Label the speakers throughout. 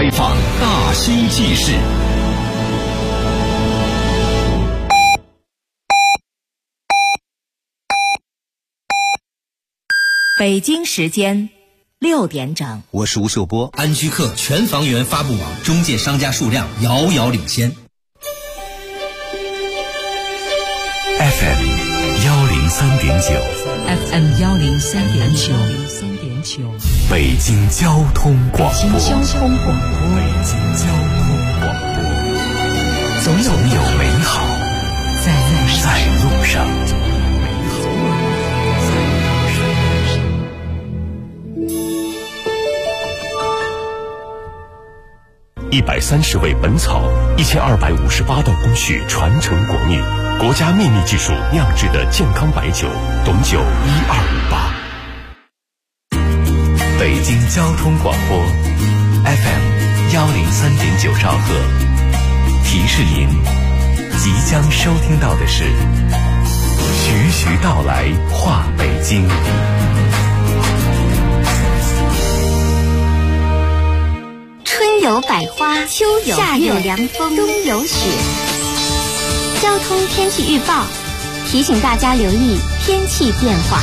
Speaker 1: 开放大兴记事。
Speaker 2: 北京时间6点整，
Speaker 3: 我是吴秀波。
Speaker 4: 安居客全房源发布网中介商家数量遥遥领先。
Speaker 5: FM 103.9
Speaker 2: FM 103.9，
Speaker 5: 北京交通广播。总有美好在路上。130味本草，1258道工序传承国秘，国家秘密技术酿制的健康白酒，董酒1258。北京交通广播 FM 103.9兆赫，提示您，即将收听到的是徐徐道来话北京。
Speaker 6: 春有百花，秋有夏有凉风，冬有雪。交通天气预报提醒大家留意天气变化。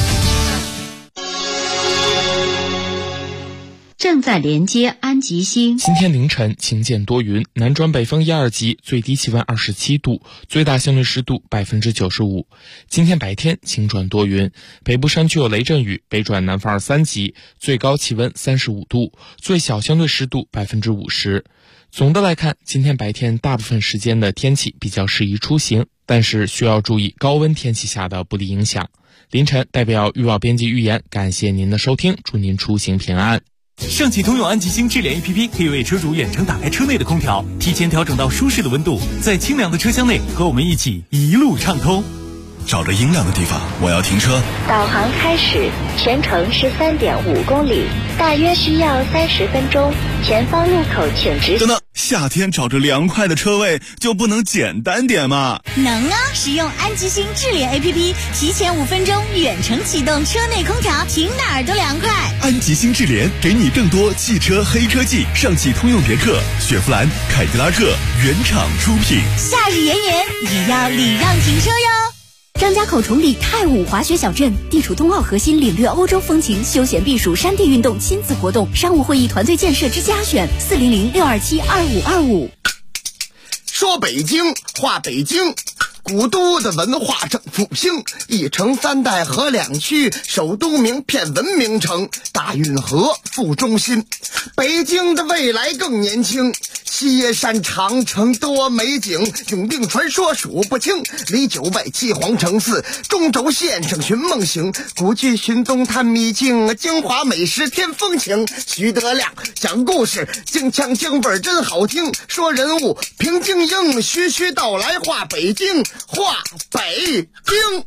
Speaker 2: 正在连接安吉星。
Speaker 7: 今天凌晨晴间多云，南转北风1、2级，最低气温27度，最大相对湿度95%。今天白天晴转多云，北部山区有雷阵雨，北转南风2、3级，最高气温35度，最小相对湿度50%。总的来看，今天白天大部分时间的天气比较适宜出行，但是需要注意高温天气下的不利影响。凌晨代表预报编辑预言，感谢您的收听，祝您出行平安。
Speaker 8: 上汽通用安吉星智联 APP 可以为车主远程打开车内的空调，提前调整到舒适的温度，在清凉的车厢内和我们一起一路畅通。
Speaker 9: 找着阴凉的地方，我要停车。
Speaker 6: 导航开始，全程是3.5公里，大约需要30分钟。前方路口请直。
Speaker 9: 等等，夏天找着凉快的车位就不能简单点吗？
Speaker 10: 能啊！使用安吉星智联 APP， 提前5分钟远程启动车内空调，停哪儿都凉快。
Speaker 9: 安吉星智联给你更多汽车黑科技，上汽通用别克、雪佛兰、凯迪拉克原厂出品。
Speaker 10: 夏日炎炎，也要礼让停车哟。
Speaker 6: 张家口崇礼太武滑雪小镇，地处冬奥核心，领略欧洲风情，休闲避暑，山地运动，亲子活动，商务会议，团队建设之家选，400-627-2525。
Speaker 11: 说北京话北京，古都的文化正复兴，一城3代河2区，首都名片文明城，大运河副中心，北京的未来更年轻。西山长城多美景，永定传说数不清，离9外7皇城4，中轴线上寻梦行，古剧寻踪探秘境，京华美食添风情。徐德亮讲故事，京腔京味真好听，说人物评京英，徐徐道来话北京，话北京。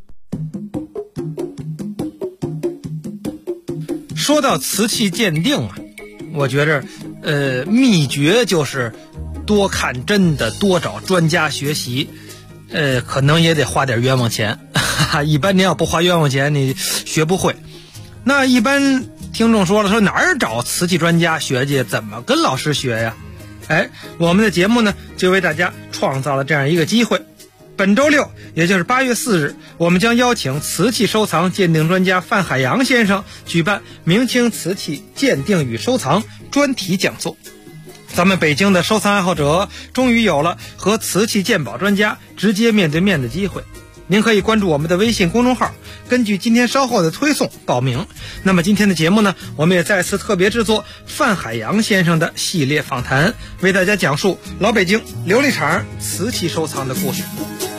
Speaker 12: 说到瓷器鉴定啊，我觉着秘诀就是多看真的，多找专家学习，可能也得花点冤枉钱。一般你要不花冤枉钱，你学不会。那一般听众说了，说哪儿找瓷器专家学去，怎么跟老师学呀？我们的节目呢，就为大家创造了这样一个机会。本周6，也就是8月4日，我们将邀请瓷器收藏鉴定专家范海洋先生举办明清瓷器鉴定与收藏专题讲座。咱们北京的收藏爱好者终于有了和瓷器鉴宝专家直接面对面的机会。您可以关注我们的微信公众号，根据今天稍后的推送报名。那么今天的节目呢，我们也再次特别制作范海洋先生的系列访谈，为大家讲述老北京琉璃厂瓷器收藏的故事。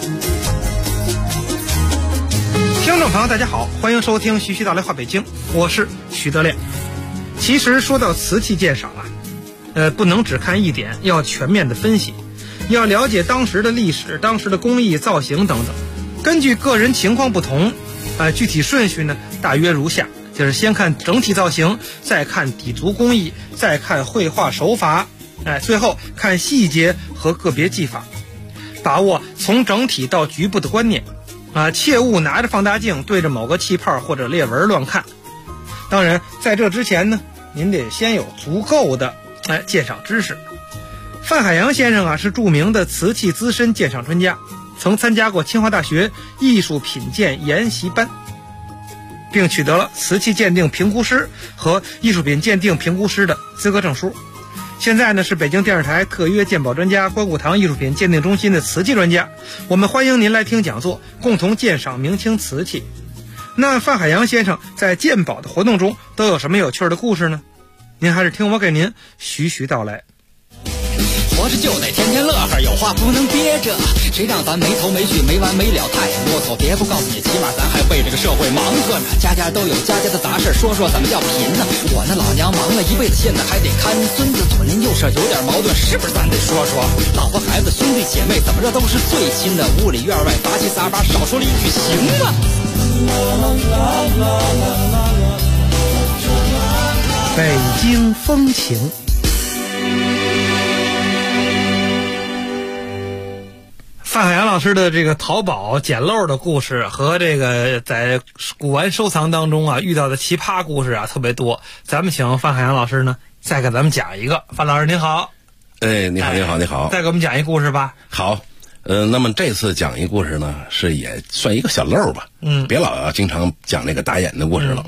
Speaker 12: 听众朋友大家好，欢迎收听徐徐道来话北京，我是徐德亮。其实说到瓷器鉴赏啊，不能只看一点，要全面的分析，要了解当时的历史、当时的工艺、造型等等。根据个人情况不同，具体顺序呢大约如下，就是先看整体造型，再看底足工艺，再看绘画手法，最后看细节和个别技法，把握从整体到局部的观念切勿拿着放大镜对着某个气泡或者裂纹乱看。当然在这之前呢，您得先有足够的鉴赏知识。范海洋先生啊，是著名的瓷器资深鉴赏专家，曾参加过清华大学艺术品鉴研习班，并取得了瓷器鉴定评估师和艺术品鉴定评估师的资格证书。现在呢，是北京电视台特约鉴宝专家、关谷堂艺术品鉴定中心的瓷器专家。我们欢迎您来听讲座，共同鉴赏明清瓷器。那范海洋先生在鉴宝的活动中都有什么有趣的故事呢？您还是听我给您徐徐道来。
Speaker 3: 活着就得天天乐呵，有话不能憋着，谁让咱没头没绪没完没了太啰嗦。别不告诉你，起码咱还为这个社会忙活着，家家都有家家的杂事，说说怎么叫贫呢？我那老娘忙了一辈子，现在还得看孙子，左邻右舍有点矛盾，是不是咱得说说？老婆孩子兄弟姐妹怎么着都是最亲的，屋里院外杂七杂八，少说了一句行吗？
Speaker 12: 北京风情。范海洋老师的这个淘宝捡漏的故事和这个在古玩收藏当中啊遇到的奇葩故事啊特别多，咱们请范海洋老师呢再给咱们讲一个。范老师您好。
Speaker 13: 你好，你好，你好。
Speaker 12: 再给我们讲一故事吧。
Speaker 13: 好，那么这次讲一故事呢，是也算一个小漏吧。别老要经常讲那个打眼的故事了。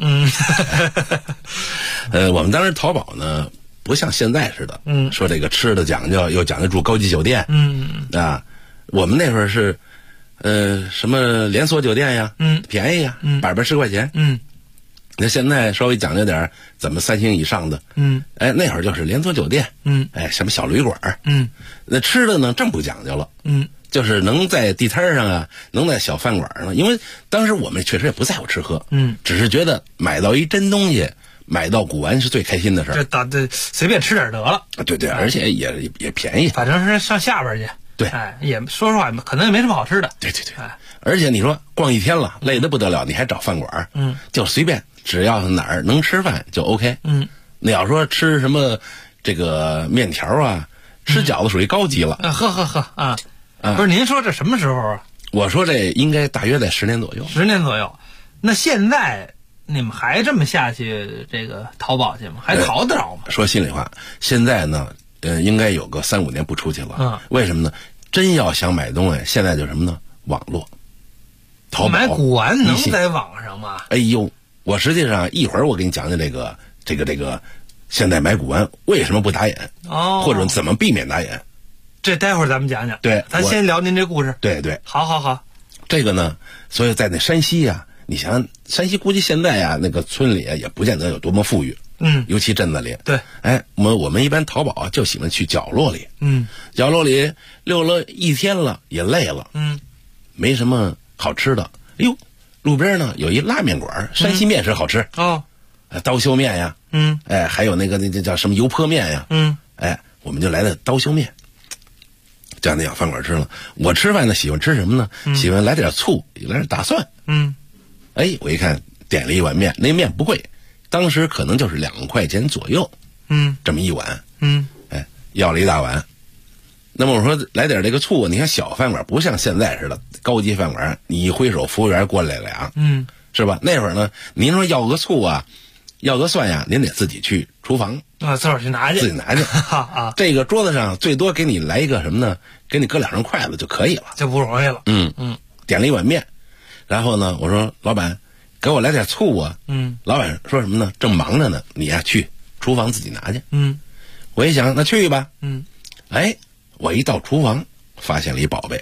Speaker 13: 我们当时淘宝呢，不像现在似的，说这个吃的讲究，又讲究住高级酒店，我们那会儿是，什么连锁酒店呀，便宜呀，110块钱，那现在稍微讲究点，怎么3星以上的，那会儿就是连锁酒店，什么小旅馆，那吃的呢正不讲究了，就是能在地摊上啊，能在小饭馆上，因为当时我们确实也不在乎吃喝，只是觉得买到一真东西，买到古玩是最开心的事儿。
Speaker 12: 这随便吃点得了。
Speaker 13: 对，而且也便宜，
Speaker 12: 反正是上下边去。
Speaker 13: 对，
Speaker 12: 也说实话，可能也没什么好吃的。
Speaker 13: 对，而且你说逛一天了，累得不得了，你还找饭馆，就随便，只要哪儿能吃饭就 OK。你要说吃什么这个面条啊，吃饺子属于高级了。
Speaker 12: 不是，您说这什么时候啊？
Speaker 13: 我说这应该大约在10年左右。
Speaker 12: 10年左右，那现在你们还这么下去这个淘宝去吗？还淘得着吗？
Speaker 13: 说心里话，现在呢，应该有个3-5年不出去了。为什么呢？真要想买东西，现在就什么呢？网络，淘宝。
Speaker 12: 买古玩能在网上吗？
Speaker 13: 哎呦，我实际上一会儿我给你讲讲这个，现在买古玩为什么不打眼，或者怎么避免打眼。
Speaker 12: 这待会儿咱们讲讲。
Speaker 13: 对，
Speaker 12: 咱先聊您这故事。
Speaker 13: 对，
Speaker 12: 好。
Speaker 13: 这个呢，所以在那山西啊，你想山西估计现在啊那个村里啊也不见得有多么富裕。尤其镇子里。
Speaker 12: 对，
Speaker 13: 我们一般淘宝啊就喜欢去角落里。角落里溜了一天了也累了。没什么好吃的。哎呦，路边呢有一拉面馆，山西面食好吃。刀削面呀。还有那叫什么油泼面呀。我们就来的刀削面。这样的小饭馆吃了。我吃饭呢喜欢吃什么呢？喜欢来点醋，来点大蒜。我一看点了一碗面，那面不贵。当时可能就是2块钱左右，这么一碗，要了一大碗。那么我说来点这个醋，你看小饭馆不像现在似的高级饭馆，你一挥手服务员过来俩，是吧？那会儿呢，您说要个醋啊，要个蒜呀，您得自己去厨房
Speaker 12: 自个儿去拿去，
Speaker 13: 自己拿去这个桌子上最多给你来一个什么呢？给你搁2双筷子就可以了，
Speaker 12: 就不容易了。
Speaker 13: 点了一碗面，然后呢，我说老板。给我来点醋啊！老板说什么呢？正忙着呢，你呀去厨房自己拿去。我一想，那去吧。我一到厨房，发现了一宝贝。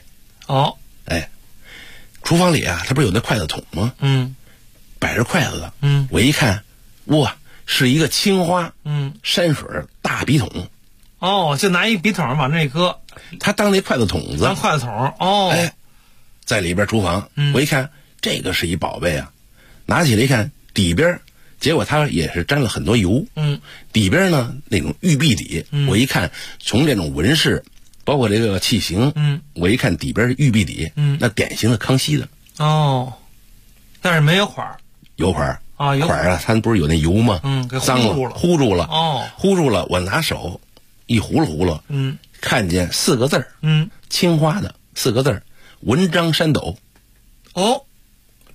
Speaker 13: 厨房里啊，它不是有那筷子桶吗？摆着筷子的。我一看，哇，是一个青花山水大笔筒。
Speaker 12: 就拿一笔筒往那一搁，
Speaker 13: 他当那筷子筒子。
Speaker 12: 当筷子筒。
Speaker 13: 在里边厨房，我一看，这个是一宝贝啊。拿起来一看，底边结果它也是沾了很多油。底边呢那种玉璧底，我一看从这种纹饰，包括这个器型，我一看底边是玉璧底，那典型的康熙的。
Speaker 12: 但是没有款儿。
Speaker 13: 有款儿
Speaker 12: 有
Speaker 13: 款儿啊，它不是有那油吗？
Speaker 12: 给
Speaker 13: 脏了，糊住了。糊住了，我拿手一糊了，看见4个字儿，青花的4个字儿，文章山斗。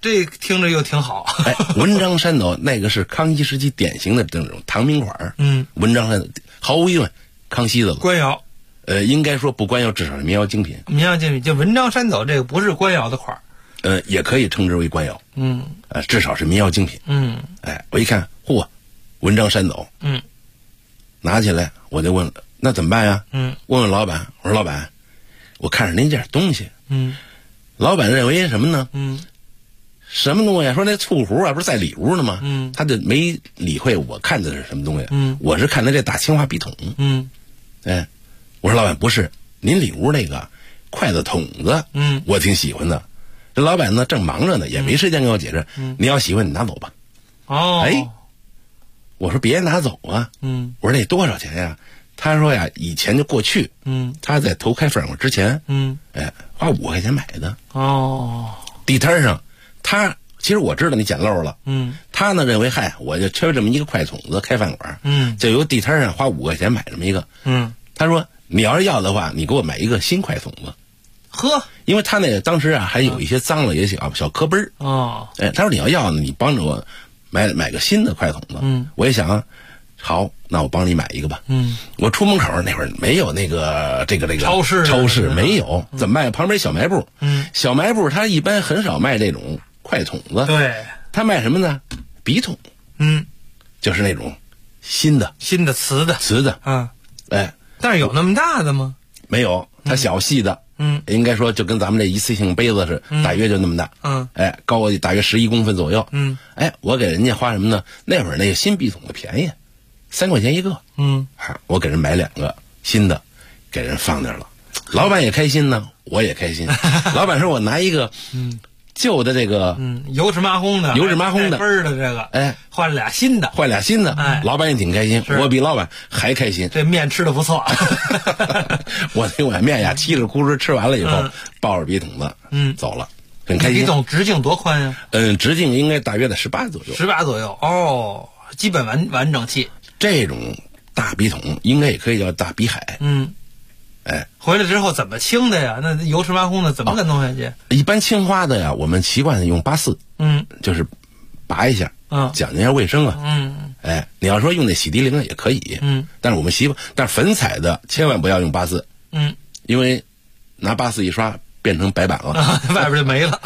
Speaker 12: 这听着又挺好。
Speaker 13: 哎，文章山斗那个是康熙时期典型的这种唐名款。文章山斗毫无疑问，康熙的了。
Speaker 12: 官窑，
Speaker 13: 应该说不官窑，至少是民窑精品。
Speaker 12: 民窑精品，就文章山斗这个不是官窑的款。
Speaker 13: 也可以称之为官窑。至少是民窑精品。哎，我一看，嚯，文章山斗。拿起来我就问了，那怎么办呀？问问老板，我说老板，我看着您这点东西。老板认为什么呢？什么东西？说那醋壶啊，不是在里屋呢吗？他就没理会我看的是什么东西。我是看的这大青花笔筒。哎，我说老板不是，您里屋那个筷子筒子，我挺喜欢的。这老板呢正忙着呢，也没时间给我解释。你要喜欢你拿走吧。哎，我说别拿走啊。我说那多少钱呀？他说呀，以前就过去。他在头开饭馆之前，花5块钱买的。地摊上，他其实我知道你捡漏了。他呢认为，嗨，我就缺这么一个筷筒子开饭馆。就由地摊上花5块钱买这么一个。他说你要是要的话，你给我买一个新筷筒子。
Speaker 12: 呵，
Speaker 13: 因为他那个当时啊还有一些脏了，也小磕嘣儿。哎，他说你要呢，你帮着我买个新的筷筒子。我一想，好，那我帮你买一个吧。我出门口那会儿没有那个这个
Speaker 12: 超市
Speaker 13: 没有，怎么卖？旁边小卖部。小卖部他一般很少卖这种筷筒子。
Speaker 12: 对，
Speaker 13: 他卖什么呢？笔筒。就是那种新的
Speaker 12: 瓷的。
Speaker 13: 哎，
Speaker 12: 但是有那么大的吗？
Speaker 13: 没有，它小细的。应该说就跟咱们这一次性杯子是，大约就那么大。哎，高大约11公分左右。哎，我给人家花什么呢？那会儿那个新笔筒的便宜，3块钱一个。我给人买2个新的，给人放那儿了。老板也开心呢，我也开心。老板说我拿一个旧的这个
Speaker 12: 油脂麻烘的
Speaker 13: 倍
Speaker 12: 儿的这个，
Speaker 13: 哎，
Speaker 12: 换俩新的，
Speaker 13: 哎，老板也挺开心，我比老板还开心。
Speaker 12: 这面吃的不错。
Speaker 13: 我那碗面呀，嘁哩咕噜吃完了以后，抱着笔筒子走了，很开心。
Speaker 12: 笔筒直径多宽呀？
Speaker 13: 直径应该大约在18左右。
Speaker 12: 18左右哦，基本完整器。
Speaker 13: 这种大笔筒应该也可以叫大笔海。哎，
Speaker 12: 回来之后怎么清的呀？那油湿麻烘的怎么给弄下去？
Speaker 13: 一般青花的呀，我们习惯用84。就是拔一下，讲究一下卫生啊。哎，你要说用那洗涤灵也可以。但是我们习惯，但是粉彩的千万不要用84。因为拿84一刷变成白板了，
Speaker 12: 外边就没了。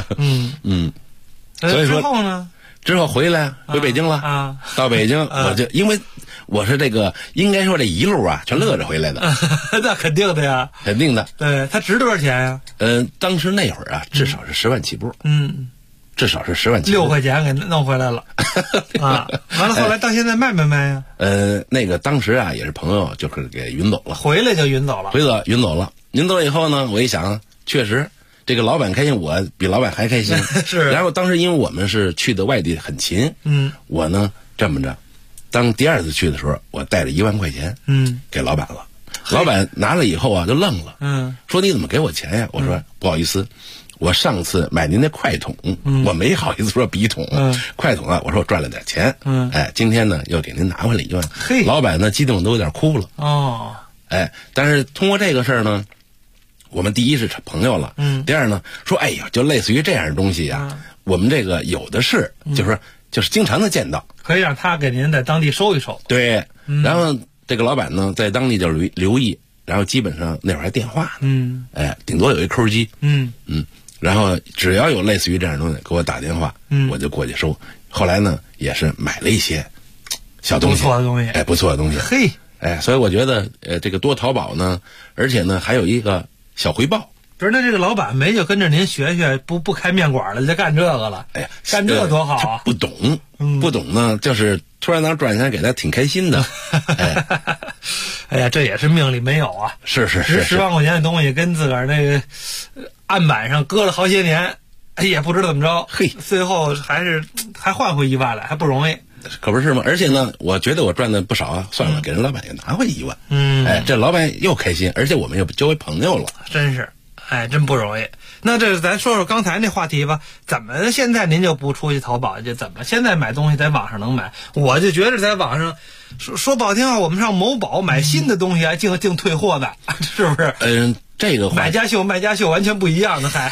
Speaker 13: 所以说
Speaker 12: 之后呢？
Speaker 13: 之后回北京了。到北京我就因为我是这个应该说这一路啊全乐着回来的。
Speaker 12: 那肯定的呀，
Speaker 13: 肯定的。
Speaker 12: 对，它值多少钱呀？
Speaker 13: 当时那会儿啊，至少是10万起步。至少是10万起步。
Speaker 12: 6块钱给弄回来了。完了后来到现在卖没卖呀？
Speaker 13: 那个当时啊也是朋友就是给运走了，
Speaker 12: 回来就运走了。
Speaker 13: 运走了。运走以后呢，我一想，确实这个老板开心，我比老板还开心。
Speaker 12: 是。
Speaker 13: 然后当时因为我们是去的外地很勤。我呢这么着，当第2次去的时候，我带着1万块钱，给老板了。老板拿了以后啊，就愣了，说你怎么给我钱呀？我说不好意思，我上次买您那筷筒，我没好意思说笔筒，筷筒啊，我说我赚了点钱，哎，今天呢又给您拿回来1万。
Speaker 12: 嘿，
Speaker 13: 老板呢激动都有点哭了。哎，但是通过这个事儿呢，我们第一是朋友了，第二呢说，哎呀，就类似于这样的东西呀，我们这个有的是，就是经常的见到，
Speaker 12: 可以让他给您在当地收一收。
Speaker 13: 对，然后这个老板呢在当地就留意，然后基本上那会儿还电话呢，哎，顶多有一扣机，然后只要有类似于这样的东西给我打电话，我就过去收。后来呢也是买了一些小东西，
Speaker 12: 不错的东西，
Speaker 13: 哎，不错的东西。
Speaker 12: 嘿，
Speaker 13: 哎，所以我觉得这个多淘宝呢，而且呢还有一个小回报。
Speaker 12: 不是，那这个老板没就跟着您学学，不开面馆了，就干这个了。
Speaker 13: 哎呀，
Speaker 12: 干这多好啊！
Speaker 13: 他不懂，不懂呢，就是突然能赚钱，给他挺开心的。
Speaker 12: 哎呀，这也是命里没有啊！
Speaker 13: 是
Speaker 12: 10万块钱的东西，跟自个儿那个案板上搁了好些年，哎，也不知道怎么着。
Speaker 13: 嘿，
Speaker 12: 最后还换回1万来，还不容易。
Speaker 13: 可不是吗？而且呢，我觉得我赚的不少啊。算了，给人老板也拿回1万。哎，这老板又开心，而且我们又交为朋友了。
Speaker 12: 真是。哎，真不容易。那这咱说说刚才那话题吧，怎么现在您就不出去淘宝去？怎么现在买东西在网上能买？我就觉得在网上说不好听话，我们上某宝买新的东西还净退货的，是不是？
Speaker 13: 这个
Speaker 12: 买家秀卖家秀完全不一样的，还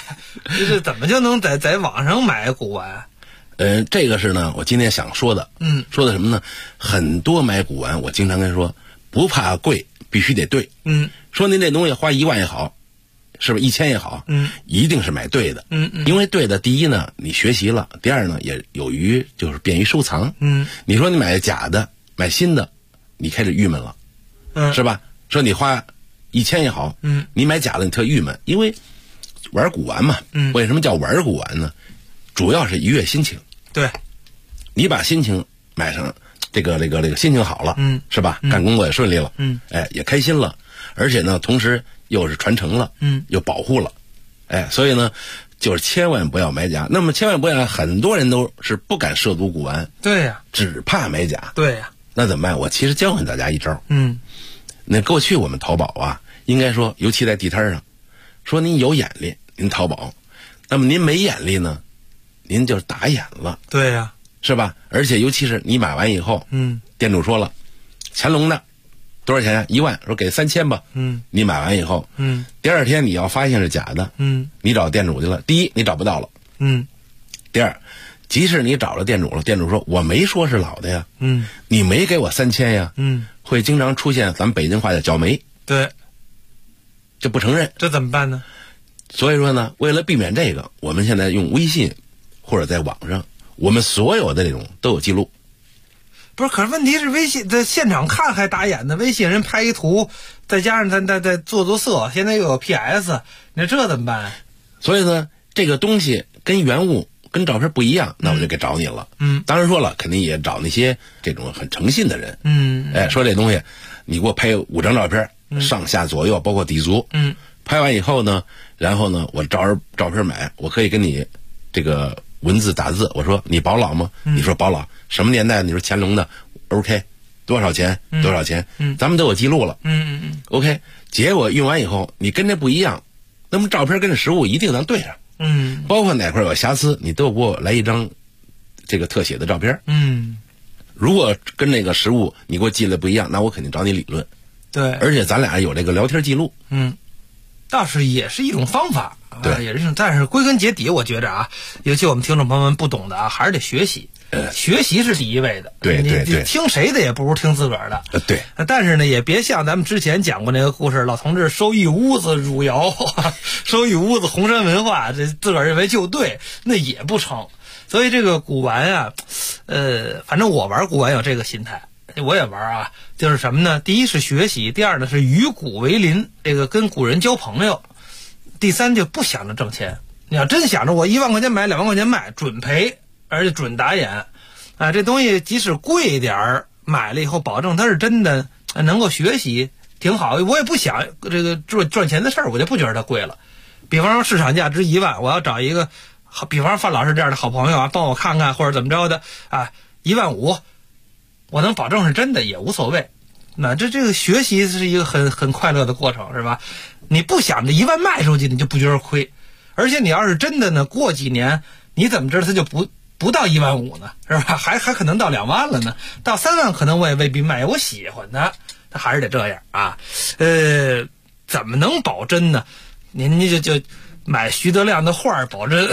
Speaker 12: 这怎么就能在网上买古玩？
Speaker 13: 这个是呢，我今天想说的。说的什么呢？很多买古玩，我经常跟说，不怕贵，必须得对。说您这东西花1万也好，是不是1000也好？一定是买对的。因为对的，第一呢，你学习了；第二呢，也有于就是便于收藏。你说你买假的，买新的，你开始郁闷了，是吧？说你花1000也好，你买假的你特郁闷，因为玩古玩嘛。为什么叫玩古玩呢？主要是愉悦心情。
Speaker 12: 对，
Speaker 13: 你把心情买上，这个心情好了，是吧？干工作也顺利了，也开心了，而且呢，同时又是传承了，又保护了，所以呢，就是千万不要买假。那么千万不要，很多人都是不敢涉足古玩，
Speaker 12: 对呀，
Speaker 13: 只怕买假，
Speaker 12: 对呀。
Speaker 13: 那怎么办？我其实教给大家一招，那过去我们淘宝啊，应该说，尤其在地摊上，说您有眼力，您淘宝；那么您没眼力呢？您就打眼了，
Speaker 12: 对呀，
Speaker 13: 是吧？而且尤其是你买完以后，店主说了，乾隆的多少钱？1万，说给3000吧。你买完以后，第二天你要发现是假的，你找店主去了，第一你找不到了，第二，即使你找了店主了，店主说我没说是老的呀，你没给我3000呀，会经常出现咱们北京话叫搅眉，
Speaker 12: 对，
Speaker 13: 就不承认，
Speaker 12: 这怎么办呢？
Speaker 13: 所以说呢，为了避免这个，我们现在用微信。或者在网上，我们所有的这种都有记录。
Speaker 12: 不是，可是问题是微信在现场看还打眼呢，微信人拍一图，再加上咱再做色，现在又有 PS， 那这怎么办？
Speaker 13: 所以呢，这个东西跟原物跟照片不一样，那我就给找你了。当然说了，肯定也找那些这种很诚信的人。说这东西，你给我拍5张照片，上下左右包括底足。拍完以后呢，然后呢，我照着照片买，我可以跟你这个。文字打字，我说你保老吗？你说保老，什么年代？你说乾隆的 ，OK， 多少钱？多少钱？咱们都有记录了。OK， 结果用完以后，你跟这不一样，那么照片跟这实物一定能对上。包括哪块有瑕疵，你都给我来一张这个特写的照片。如果跟那个实物你给我寄的不一样，那我肯定找你理论。
Speaker 12: 对，
Speaker 13: 而且咱俩有这个聊天记录。
Speaker 12: 倒是也是一种方法。
Speaker 13: 对，
Speaker 12: 也是一种，但是归根结底，我觉着啊，尤其我们听众朋友们不懂的啊，还是得学习。学习是第一位的。
Speaker 13: 对，
Speaker 12: 你听谁的也不如听自个儿的。
Speaker 13: 对。
Speaker 12: 但是呢，也别像咱们之前讲过那个故事，老同志收一屋子汝窑，收一屋子红山文化，这自个儿认为就对，那也不成。所以这个古玩啊，反正我玩古玩有这个心态。我也玩啊，就是什么呢？第一是学习，第二呢是与古为邻，这个跟古人交朋友。第三就不想着挣钱，你要真想着我1万块钱买2万块钱卖，准赔，而且准打眼。这东西即使贵一点买了以后保证它是真的，能够学习挺好。我也不想这个赚钱的事儿，我就不觉得它贵了。比方说市场价值1万，我要找一个比方说范老师这样的好朋友啊，帮我看看或者怎么着的啊，15000，我能保证是真的也无所谓。那这个学习是一个很快乐的过程，是吧？你不想着1万卖出去，你就不觉得亏。而且你要是真的呢，过几年你怎么知道它就不到15000呢？是吧？还可能到2万了呢，到3万可能我也未必卖。我喜欢它，它还是得这样啊。怎么能保真呢？您就买徐德亮的画保真，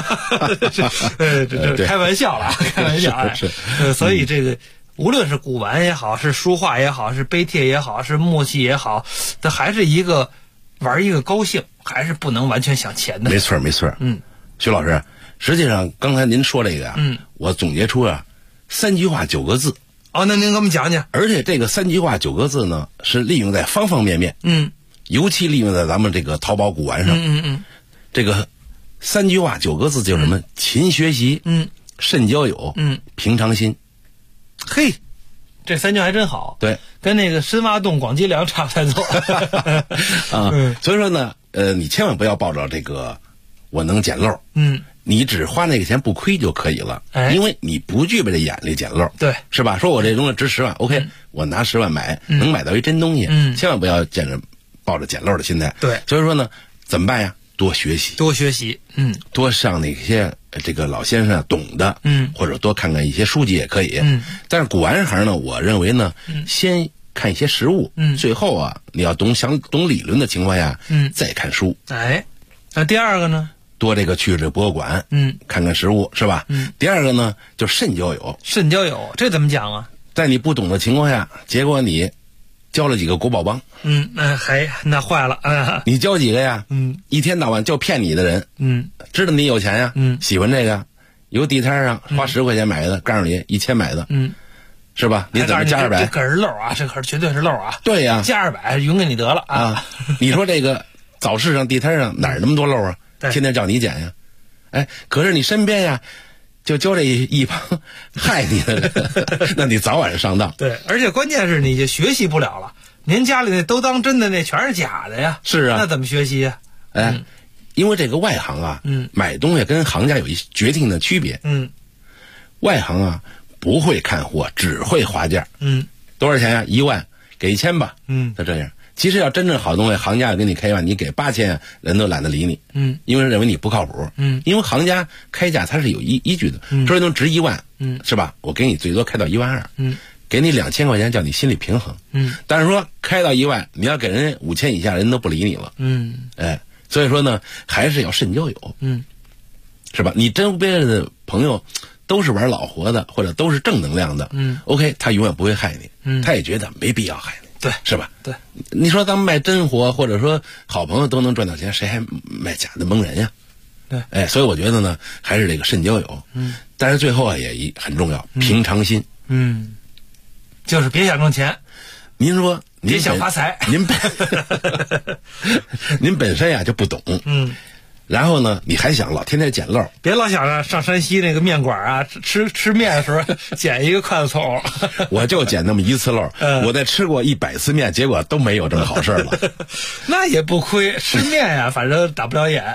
Speaker 12: 这开玩笑了，开玩笑。所以这个。无论是古玩也好，是书画也好，是碑帖也好，是木器也好，它还是一个玩一个高兴，还是不能完全想钱的。
Speaker 13: 没错。徐老师，实际上刚才您说这个啊，我总结出3句话9个字。
Speaker 12: 那您给我们讲讲。
Speaker 13: 而且这个3句话9个字呢，是利用在方方面面。尤其利用在咱们这个淘宝古玩上。这个3句话9个字就是什么？勤学习，慎交友，平常心。
Speaker 12: 嘿，这3句还真好。
Speaker 13: 对，
Speaker 12: 跟那个深挖洞广积粮差不太多。
Speaker 13: 所以说呢，你千万不要抱着这个我能捡漏。你只花那个钱不亏就可以了。因为你不具备这眼力捡漏。
Speaker 12: 对，
Speaker 13: 是吧？说我这东西值10万，OK，我拿10万买，能买到一真东西。千万不要抱着捡漏的心态。
Speaker 12: 对，
Speaker 13: 所以说呢，怎么办呀？多学习，多上那些这个老先生懂的，或者多看看一些书籍也可以。但是古玩行呢，我认为呢，先看一些实物，最后啊，你要懂理论的情况下，再看书。
Speaker 12: 那第二个呢？
Speaker 13: 多这个去这博物馆，看看实物，是吧？第二个呢，就慎交友。
Speaker 12: 慎交友，这怎么讲啊？
Speaker 13: 在你不懂的情况下，结果你交了几个国宝帮，
Speaker 12: 那坏了，
Speaker 13: 你交几个呀？一天到晚就骗你的人，知道你有钱呀，喜欢这个，有地摊上花10块钱买的，告诉你1000买的，是吧？你怎么加200？
Speaker 12: 这可是漏啊，这可是绝对是漏啊！
Speaker 13: 对呀，
Speaker 12: 加200匀给你得了啊！
Speaker 13: 你说这个早市上地摊上哪儿那么多漏啊？天天叫你捡呀，哎，可是你身边呀，就这一帮害你的人，那你早晚上当。
Speaker 12: 对，而且关键是你就学习不了了。您家里那都当真的，那全是假的呀。
Speaker 13: 是啊，
Speaker 12: 那怎么学习呀？
Speaker 13: 因为这个外行啊，买东西跟行家有一决定的区别。外行啊不会看货，只会划价。多少钱呀？1万，给1000吧。就这样。其实要真正好东西，行家给你开1万，你给8000，人都懒得理你。因为认为你不靠谱。因为行家开价他是有依据的。说这东西值1万，是吧？我给你最多开到12000。给你2000块钱，叫你心理平衡。但是说开到1万，你要给人5000以下，人都不理你了。所以说呢，还是要慎交友。是吧？你周边的朋友都是玩老活的，或者都是正能量的。OK， 他永远不会害你。他也觉得没必要害你。
Speaker 12: 对，
Speaker 13: 是吧？
Speaker 12: 对，
Speaker 13: 你说咱们卖真货，或者说好朋友都能赚到钱，谁还卖假的蒙人呀？
Speaker 12: 对，
Speaker 13: 所以我觉得呢，还是这个慎交友。但是最后啊，也很重要，平常心。
Speaker 12: 就是别想挣钱。
Speaker 13: 您说，
Speaker 12: 别想发财。
Speaker 13: 您本身呀就不懂。然后呢，你还想老天天捡漏，
Speaker 12: 别老想着上山西那个面馆啊，吃面的时候捡一个筷子葱。
Speaker 13: 我就捡那么1次漏，我再吃过100次面，结果都没有这么好事了。
Speaker 12: 那也不亏，吃面呀，反正打不了眼。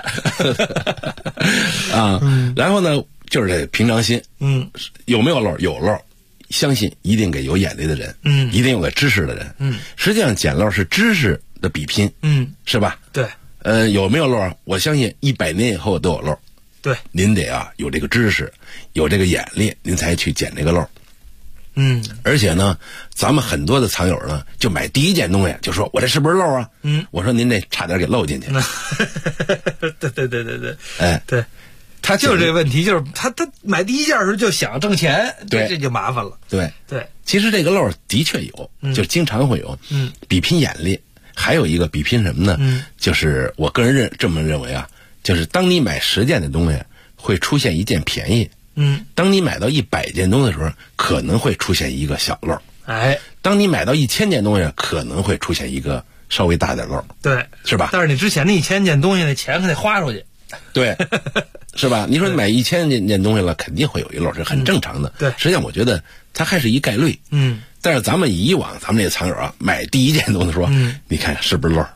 Speaker 13: 然后呢，就是这平常心。有没有漏？有漏，相信一定给有眼力的人。一定有个知识的人。实际上捡漏是知识的比拼。是吧？
Speaker 12: 对。
Speaker 13: 有没有漏啊？我相信100年以后都有漏。
Speaker 12: 对，
Speaker 13: 您得有这个知识，有这个眼力，您才去捡这个漏。而且呢，咱们很多的藏友呢，就买第一件东西就说：“我这是不是漏啊？”我说：“您这差点给漏进去。”
Speaker 12: 对。
Speaker 13: 对，
Speaker 12: 他就是这个问题，就是他买第一件的时候就想挣钱，
Speaker 13: 对，
Speaker 12: 这就麻烦了。
Speaker 13: 对，其实这个漏的确有，就经常会有。比拼眼力。还有一个比拼什么呢？就是我个人这么认为啊，就是当你买10件的东西，会出现1件便宜。当你买到100件东西的时候，可能会出现一个小漏。当你买到1000件东西，可能会出现一个稍微大点漏。
Speaker 12: 对，
Speaker 13: 是吧？
Speaker 12: 但是你之前那1000件东西的钱可得花出去。
Speaker 13: 对，是吧？你说你买1000件东西了，肯定会有一漏，这很正常的。
Speaker 12: 对，
Speaker 13: 实际上我觉得它还是一概率。但是咱们以往咱们这藏友啊，买第一件东西说，你看是不是漏？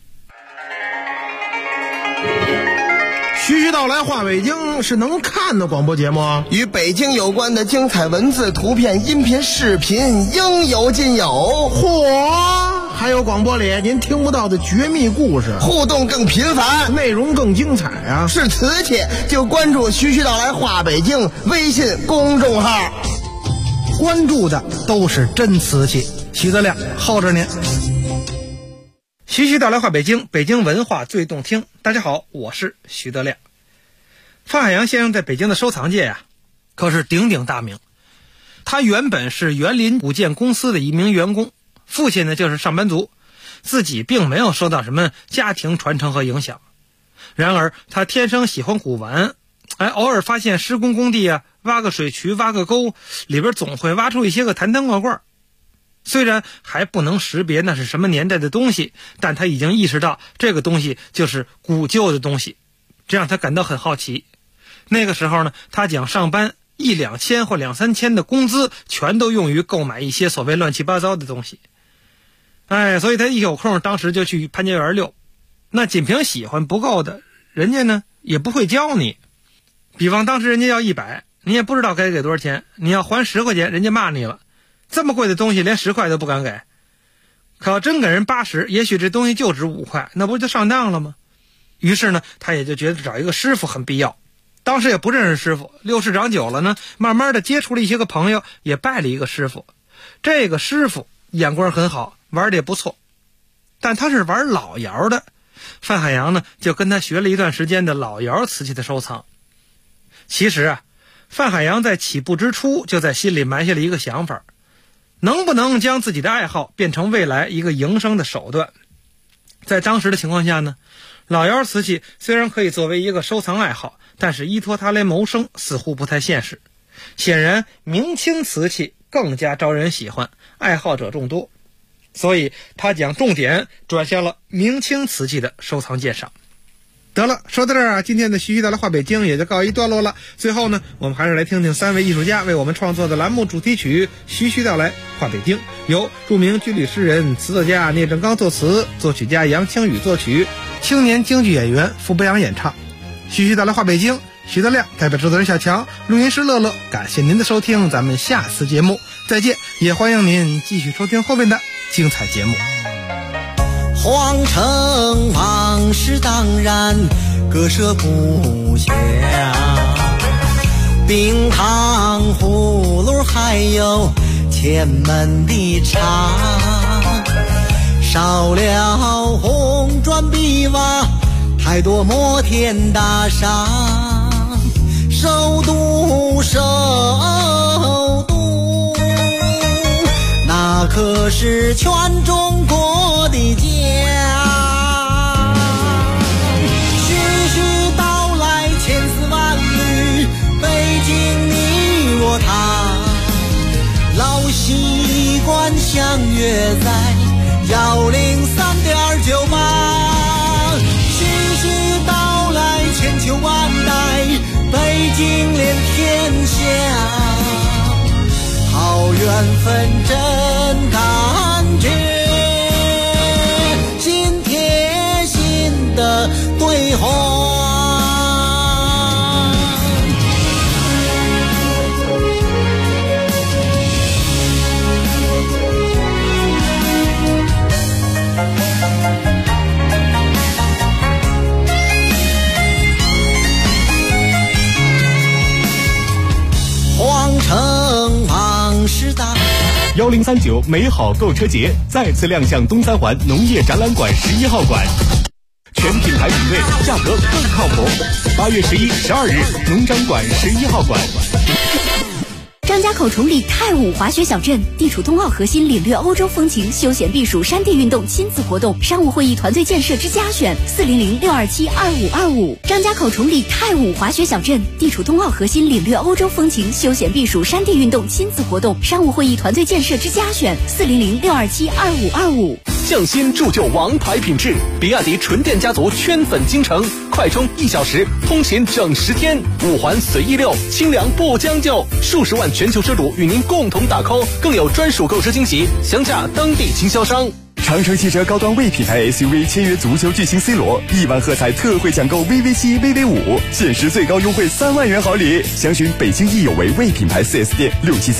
Speaker 14: 徐徐道来话北京是能看的广播节目，
Speaker 11: 与北京有关的精彩文字、图片、音频、视频应有尽有。
Speaker 14: 嚯！还有广播里您听不到的绝密故事，
Speaker 11: 互动更频繁，
Speaker 14: 内容更精彩啊！
Speaker 11: 是瓷器就关注徐徐道来话北京微信公众号。
Speaker 14: 关注的都是真瓷器，徐德亮候着您。
Speaker 12: 徐徐道来话北京，北京文化最动听。大家好，我是徐德亮。范海洋先生在北京的收藏界呀，可是鼎鼎大名。他原本是园林古建公司的一名员工，父亲呢就是上班族，自己并没有受到什么家庭传承和影响。然而他天生喜欢古玩，偶尔发现施工工地啊，挖个水渠挖个沟，里边总会挖出一些个坛坛罐罐。虽然还不能识别那是什么年代的东西，但他已经意识到这个东西就是古旧的东西，这让他感到很好奇。那个时候呢，他讲上班1-2千或2-3千的工资全都用于购买一些所谓乱七八糟的东西。所以他一有空当时就去潘家园溜。那仅凭喜欢不够的，人家呢也不会教你。比方当时人家要100，你也不知道该给多少钱，你要还10块钱，人家骂你了。这么贵的东西连10块都不敢给，可要真给人80，也许这东西就值5块，那不就上当了吗？于是呢，他也就觉得找一个师傅很必要。当时也不认识师傅，6市长久了呢，慢慢的接触了一些个朋友，也拜了一个师傅。这个师傅眼光很好，玩的也不错，但他是玩老窑的， 范海洋呢就跟他学了一段时间的老窑瓷器的收藏。其实啊，范海洋在起步之初就在心里埋下了一个想法，能不能将自己的爱好变成未来一个营生的手段。在当时的情况下呢，老窑瓷器虽然可以作为一个收藏爱好，但是依托它来谋生似乎不太现实。显然明清瓷器更加招人喜欢，爱好者众多，所以他将重点转向了明清瓷器的收藏鉴赏。得了，说到这儿啊，今天的徐徐道来话北京也就告一段落了。最后呢，我们还是来听听3位艺术家为我们创作的栏目主题曲《徐徐道来话北京》，由著名军旅诗人、词作家聂政刚作词，作曲家杨清宇作曲，青年京剧演员傅北阳演唱。徐徐道来话北京，徐德亮代表制作人小强，录音师乐乐，感谢您的收听，咱们下次节目再见，也欢迎您继续收听后面的精彩节目。
Speaker 15: 皇城往事当然割舍不下，冰糖葫芦还有前门的茶，少了红砖碧瓦，太多摩天大厦，首都那可是全中国的家。徐徐道来千丝万缕，北京你我他，老习惯相约在103.98。徐徐道来千秋万代，北京连天下，好缘分真感觉，心贴心的对话。皇城往事大
Speaker 16: 1039美好购车节再次亮相东三环农业展览馆11号馆，全品牌比对，价格更靠谱。8月11、12日，农展馆11号馆。
Speaker 6: 张家口崇礼太武滑雪小镇，地处冬奥核心，领略欧洲风情，休闲避暑，山地运动亲子活动，商务会议团队建设之家选，400-627-2525。张家口崇礼太武滑雪小镇，地处冬奥核心，领略欧洲风情，休闲避暑，山地运动亲子活动，商务会议团队建设之家选，400-627-2525。
Speaker 16: 匠心铸就王牌品质，比亚迪纯电家族圈粉京城，快充1小时，通勤整10天，5环随意溜，清凉不将就，数十万全球车主与您共同打 call， 更有专属购车惊喜，详洽当地经销商。
Speaker 9: 长城汽车高端 V 品牌 SUV 签约足球巨星 C 罗，1万喝彩特惠抢购 VV7、VV5，限时最高优惠3万元好礼。详询北京易有为 V 品牌 4S 店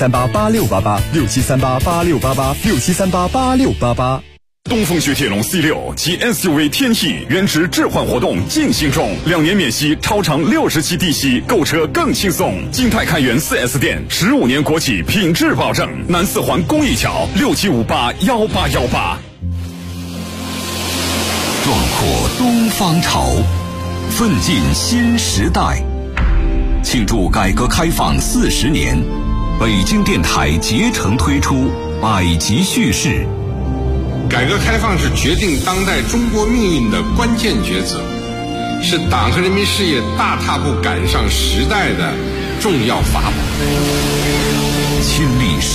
Speaker 9: ，67388688，67388688，67388688。
Speaker 17: 东风雪铁龙 C6 及 SUV 天翼原值置换活动进行中，2年免息，超长60期低息，购车更轻松。金泰开元 4S 店，15年国企品质保证。南4环公益桥67581818。
Speaker 1: 壮阔东方潮，奋进新时代。庆祝改革开放40年，北京电台竭诚推出百集叙事。
Speaker 18: 改革开放是决定当代中国命运的关键抉择，是党和人民事业大踏步赶上时代的重要法宝。
Speaker 1: 亲历